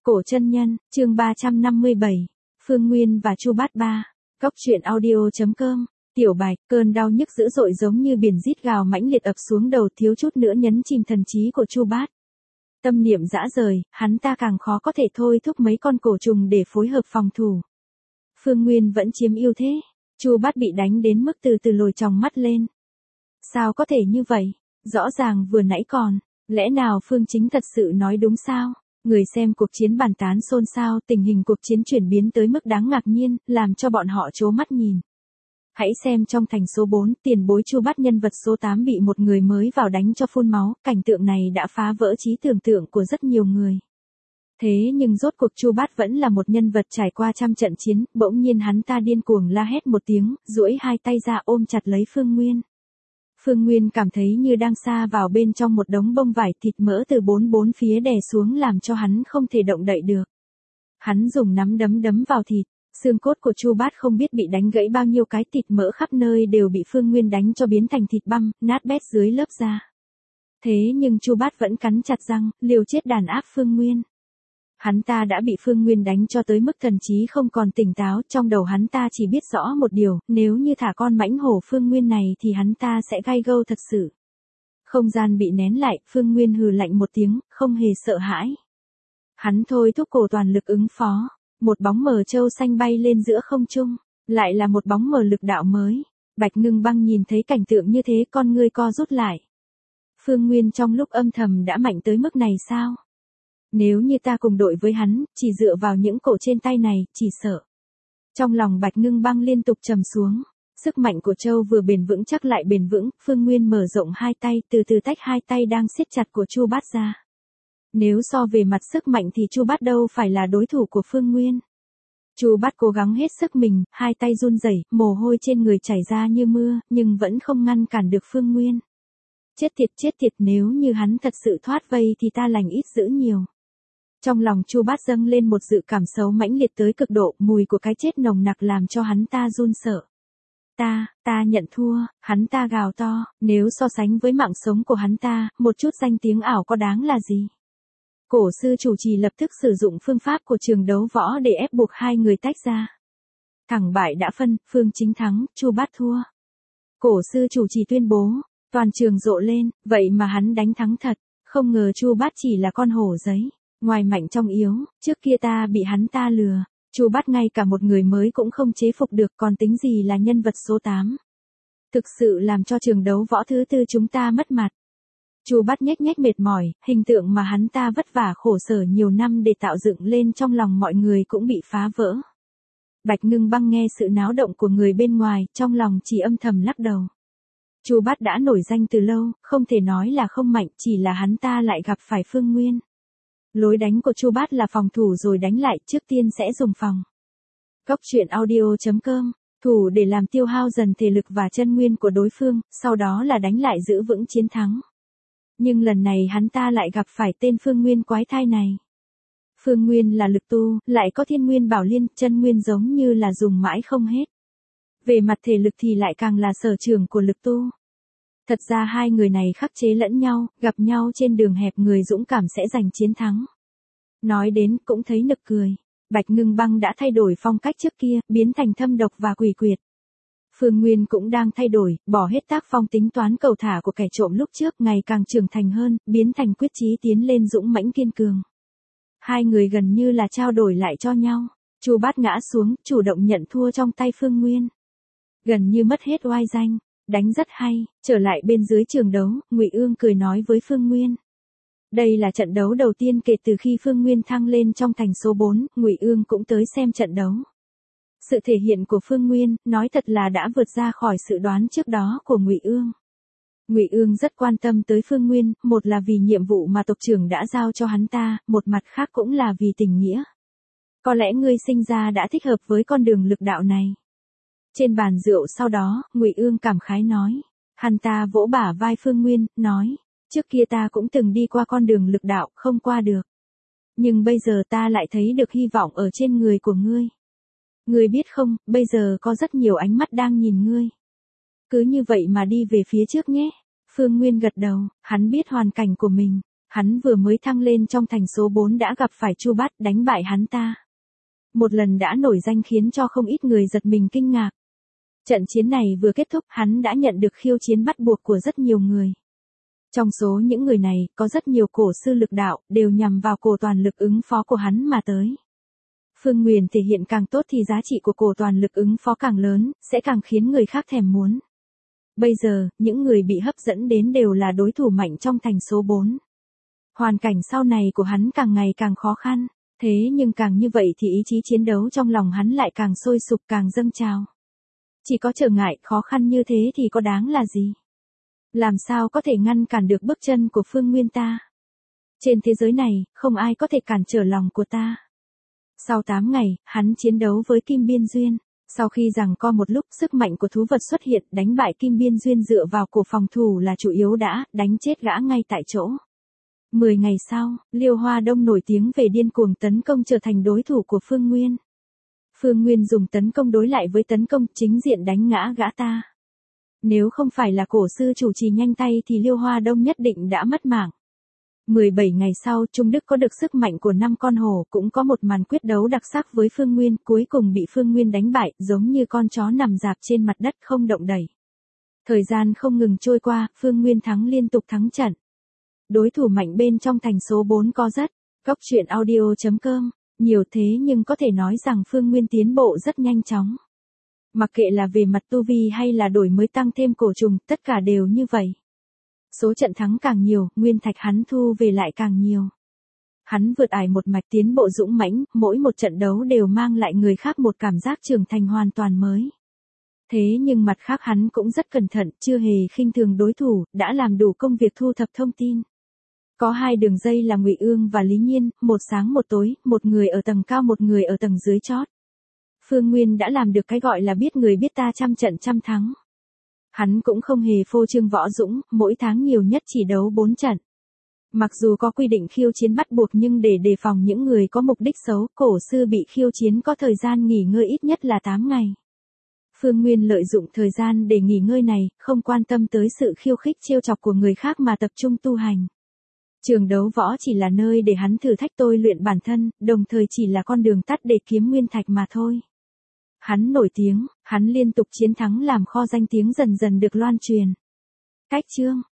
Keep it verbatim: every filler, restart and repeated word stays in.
Cổ chân nhân, chương ba trăm năm mươi bảy, Phương Nguyên và Chu Bát Ba. Cốc truyện audio chấm com. Tiểu Bạch, cơn đau nhức dữ dội giống như biển rít gào mãnh liệt ập xuống đầu, thiếu chút nữa nhấn chìm thần trí của Chu Bát. Tâm niệm dã rời, hắn ta càng khó có thể thôi thúc mấy con cổ trùng để phối hợp phòng thủ. Phương Nguyên vẫn chiếm ưu thế. Chu Bát bị đánh đến mức từ từ lồi tròng mắt lên. Sao có thể như vậy? Rõ ràng vừa nãy còn, lẽ nào Phương Chính thật sự nói đúng sao? Người xem cuộc chiến bàn tán xôn xao, tình hình cuộc chiến chuyển biến tới mức đáng ngạc nhiên, làm cho bọn họ trố mắt nhìn. Hãy xem trong thành số bốn, tiền bối Chu Bát nhân vật số tám bị một người mới vào đánh cho phun máu, cảnh tượng này đã phá vỡ trí tưởng tượng của rất nhiều người. Thế nhưng rốt cuộc Chu Bát vẫn là một nhân vật trải qua trăm trận chiến, bỗng nhiên hắn ta điên cuồng la hét một tiếng, duỗi hai tay ra ôm chặt lấy Phương Nguyên. Phương Nguyên cảm thấy như đang sa vào bên trong một đống bông vải, thịt mỡ từ bốn bốn phía đè xuống làm cho hắn không thể động đậy được. Hắn dùng nắm đấm đấm vào thịt, xương cốt của Chu Bát không biết bị đánh gãy bao nhiêu cái, thịt mỡ khắp nơi đều bị Phương Nguyên đánh cho biến thành thịt băm, nát bét dưới lớp da. Thế nhưng Chu Bát vẫn cắn chặt răng, liều chết đàn áp Phương Nguyên. Hắn ta đã bị Phương Nguyên đánh cho tới mức thần trí không còn tỉnh táo, trong đầu hắn ta chỉ biết rõ một điều, nếu như thả con mãnh hổ Phương Nguyên này thì hắn ta sẽ gai gâu thật sự. Không gian bị nén lại, Phương Nguyên hừ lạnh một tiếng, không hề sợ hãi. Hắn thôi thúc cổ toàn lực ứng phó, một bóng mờ châu xanh bay lên giữa không trung, lại là một bóng mờ lực đạo mới. Bạch Ngưng Băng nhìn thấy cảnh tượng như thế, con ngươi co rút lại. Phương Nguyên trong lúc âm thầm đã mạnh tới mức này sao? Nếu như ta cùng đội với hắn, chỉ dựa vào những cổ trên tay này, chỉ sợ. Trong lòng Bạch Ngưng Băng liên tục trầm xuống. Sức mạnh của Châu vừa bền vững chắc lại bền vững, Phương Nguyên mở rộng hai tay, từ từ tách hai tay đang siết chặt của Chu Bát ra. Nếu so về mặt sức mạnh thì Chu Bát đâu phải là đối thủ của Phương Nguyên. Chu Bát cố gắng hết sức mình, hai tay run rẩy, mồ hôi trên người chảy ra như mưa, nhưng vẫn không ngăn cản được Phương Nguyên. Chết tiệt chết tiệt, nếu như hắn thật sự thoát vây thì ta lành ít dữ nhiều. Trong lòng Chu Bát dâng lên một dự cảm xấu mãnh liệt tới cực độ, mùi của cái chết nồng nặc làm cho hắn ta run sợ. Ta, ta nhận thua, hắn ta gào to, nếu so sánh với mạng sống của hắn ta, một chút danh tiếng ảo có đáng là gì. Cổ sư chủ trì lập tức sử dụng phương pháp của trường đấu võ để ép buộc hai người tách ra. Thắng bại đã phân, Phương Chính thắng, Chu Bát thua. Cổ sư chủ trì tuyên bố, toàn trường rộ lên, vậy mà hắn đánh thắng thật, không ngờ Chu Bát chỉ là con hổ giấy. Ngoài mạnh trong yếu, trước kia ta bị hắn ta lừa, Chu Bát ngay cả một người mới cũng không chế phục được, còn tính gì là nhân vật số tám. Thực sự làm cho trường đấu võ thứ tư chúng ta mất mặt. Chu Bát nhếch nhếch mệt mỏi, hình tượng mà hắn ta vất vả khổ sở nhiều năm để tạo dựng lên trong lòng mọi người cũng bị phá vỡ. Bạch Ngưng Băng nghe sự náo động của người bên ngoài, trong lòng chỉ âm thầm lắc đầu. Chu Bát đã nổi danh từ lâu, không thể nói là không mạnh, chỉ là hắn ta lại gặp phải Phương Nguyên. Lối đánh của Chu Bát là phòng thủ rồi đánh lại, trước tiên sẽ dùng phòng. Cốc truyện audio chấm com, thủ để làm tiêu hao dần thể lực và chân nguyên của đối phương, sau đó là đánh lại giữ vững chiến thắng. Nhưng lần này hắn ta lại gặp phải tên Phương Nguyên quái thai này. Phương Nguyên là lực tu, lại có thiên nguyên bảo liên, chân nguyên giống như là dùng mãi không hết. Về mặt thể lực thì lại càng là sở trường của lực tu. Thật ra hai người này khắc chế lẫn nhau, gặp nhau trên đường hẹp người dũng cảm sẽ giành chiến thắng. Nói đến cũng thấy nực cười. Bạch Ngưng Băng đã thay đổi phong cách trước kia, biến thành thâm độc và quỷ quyệt. Phương Nguyên cũng đang thay đổi, bỏ hết tác phong tính toán cầu thả của kẻ trộm lúc trước, ngày càng trưởng thành hơn, biến thành quyết chí tiến lên dũng mãnh kiên cường. Hai người gần như là trao đổi lại cho nhau. Chu Bát ngã xuống, chủ động nhận thua trong tay Phương Nguyên. Gần như mất hết oai danh. Đánh rất hay, trở lại bên dưới trường đấu, Ngụy Ương cười nói với Phương Nguyên. Đây là trận đấu đầu tiên kể từ khi Phương Nguyên thăng lên trong thành số bốn, Ngụy Ương cũng tới xem trận đấu. Sự thể hiện của Phương Nguyên, nói thật là đã vượt ra khỏi sự đoán trước đó của Ngụy Ương. Ngụy Ương rất quan tâm tới Phương Nguyên, một là vì nhiệm vụ mà tộc trưởng đã giao cho hắn ta, một mặt khác cũng là vì tình nghĩa. Có lẽ ngươi sinh ra đã thích hợp với con đường lực đạo này. Trên bàn rượu sau đó, Ngụy Ương cảm khái nói. Hắn ta vỗ bả vai Phương Nguyên, nói. Trước kia ta cũng từng đi qua con đường lực đạo, không qua được. Nhưng bây giờ ta lại thấy được hy vọng ở trên người của ngươi. Ngươi biết không, bây giờ có rất nhiều ánh mắt đang nhìn ngươi. Cứ như vậy mà đi về phía trước nhé. Phương Nguyên gật đầu, hắn biết hoàn cảnh của mình. Hắn vừa mới thăng lên trong thành số bốn đã gặp phải Chu Bát đánh bại hắn ta. Một lần đã nổi danh khiến cho không ít người giật mình kinh ngạc. Trận chiến này vừa kết thúc hắn đã nhận được khiêu chiến bắt buộc của rất nhiều người. Trong số những người này, có rất nhiều cổ sư lực đạo, đều nhằm vào cổ toàn lực ứng phó của hắn mà tới. Phương Nguyền thể hiện càng tốt thì giá trị của cổ toàn lực ứng phó càng lớn, sẽ càng khiến người khác thèm muốn. Bây giờ, những người bị hấp dẫn đến đều là đối thủ mạnh trong thành số bốn. Hoàn cảnh sau này của hắn càng ngày càng khó khăn, thế nhưng càng như vậy thì ý chí chiến đấu trong lòng hắn lại càng sôi sục càng dâng trào. Chỉ có trở ngại khó khăn như thế thì có đáng là gì? Làm sao có thể ngăn cản được bước chân của Phương Nguyên ta? Trên thế giới này, không ai có thể cản trở lòng của ta. Sau tám ngày, hắn chiến đấu với Kim Biên Duyên. Sau khi giằng co một lúc, sức mạnh của thú vật xuất hiện đánh bại Kim Biên Duyên dựa vào cổ phòng thủ là chủ yếu đã đánh chết gã ngay tại chỗ. Mười ngày sau, Liêu Hoa Đông nổi tiếng về điên cuồng tấn công trở thành đối thủ của Phương Nguyên. Phương Nguyên dùng tấn công đối lại với tấn công chính diện đánh ngã gã ta. Nếu không phải là cổ sư chủ trì nhanh tay thì Liêu Hoa Đông nhất định đã mất mạng. mười bảy ngày sau, Trung Đức có được sức mạnh của năm con hổ cũng có một màn quyết đấu đặc sắc với Phương Nguyên, cuối cùng bị Phương Nguyên đánh bại, giống như con chó nằm rạp trên mặt đất không động đậy. Thời gian không ngừng trôi qua, Phương Nguyên thắng liên tục thắng trận. Đối thủ mạnh bên trong thành số bốn có rất, góc truyện audio chấm com, nhiều thế nhưng có thể nói rằng Phương Nguyên tiến bộ rất nhanh chóng. Mặc kệ là về mặt tu vi hay là đổi mới tăng thêm cổ trùng, tất cả đều như vậy. Số trận thắng càng nhiều, nguyên thạch hắn thu về lại càng nhiều. Hắn vượt ải một mạch tiến bộ dũng mãnh, mỗi một trận đấu đều mang lại người khác một cảm giác trưởng thành hoàn toàn mới. Thế nhưng mặt khác hắn cũng rất cẩn thận, chưa hề khinh thường đối thủ, đã làm đủ công việc thu thập thông tin. Có hai đường dây là Ngụy Ương và Lý Nhiên, một sáng một tối, một người ở tầng cao một người ở tầng dưới chót. Phương Nguyên đã làm được cái gọi là biết người biết ta trăm trận trăm thắng. Hắn cũng không hề phô trương võ dũng, mỗi tháng nhiều nhất chỉ đấu bốn trận. Mặc dù có quy định khiêu chiến bắt buộc nhưng để đề phòng những người có mục đích xấu, cổ sư bị khiêu chiến có thời gian nghỉ ngơi ít nhất là tám ngày. Phương Nguyên lợi dụng thời gian để nghỉ ngơi này, không quan tâm tới sự khiêu khích trêu chọc của người khác mà tập trung tu hành. Trường đấu võ chỉ là nơi để hắn thử thách tôi luyện bản thân, đồng thời chỉ là con đường tắt để kiếm nguyên thạch mà thôi. Hắn nổi tiếng, hắn liên tục chiến thắng làm kho danh tiếng dần dần được loan truyền. Cách chương